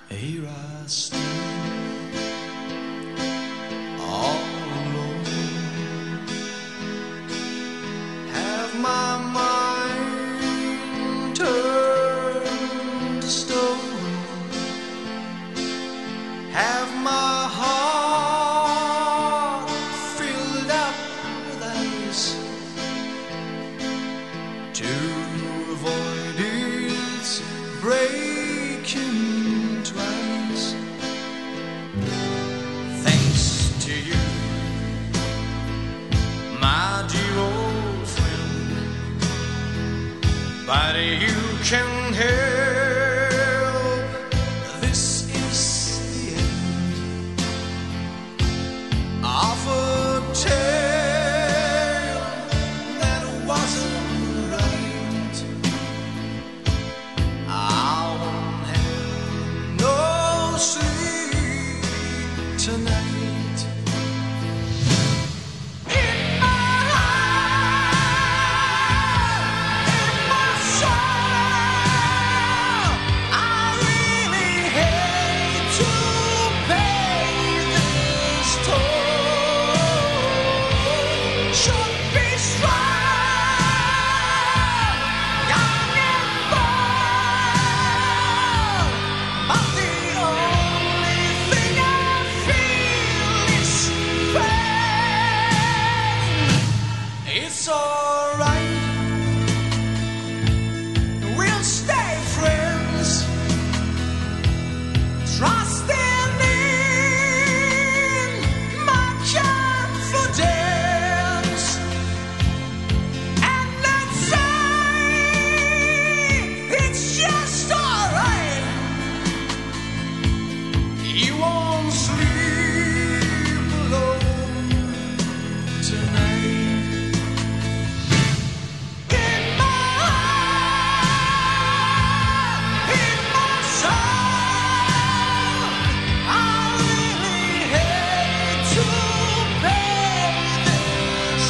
Here I stand, all alone. Have my mind turned to stone. Have my heart filled up with ice to avoid its breaking. Thanks to you, my dear old friend, but you can help. This is the end of a tale that wasn't right. I won't have no sleep tonight. In my heart, in my soul, I really hate to pay this toll. Should be strong, young and bold, but the only thing I feel is pain. It's alright, we'll stay friends, trusting in my confidence, and let's say it's just alright. You won't sleep alone tonight. In my heart, in my soul, I really hate to pay this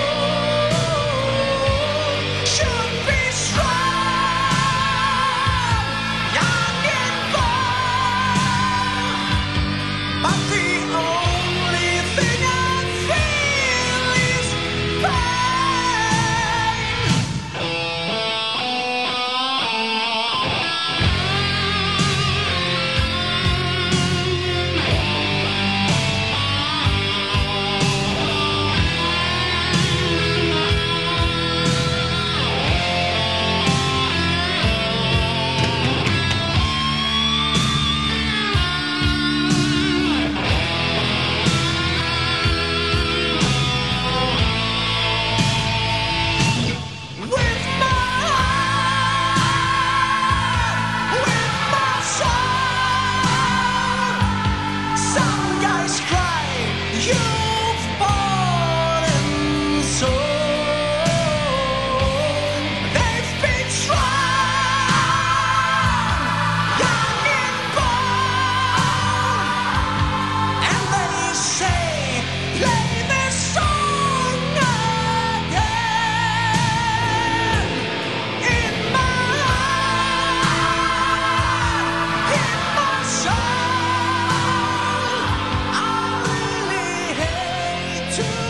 toll. Should be strong, young and bold, but the only thing I feel is pain. With my heart, with my soul, some guys cry, you've bought and sold. They've been strong, young and bold, and they say, play this song again. In my heart, in my soul, I really hate to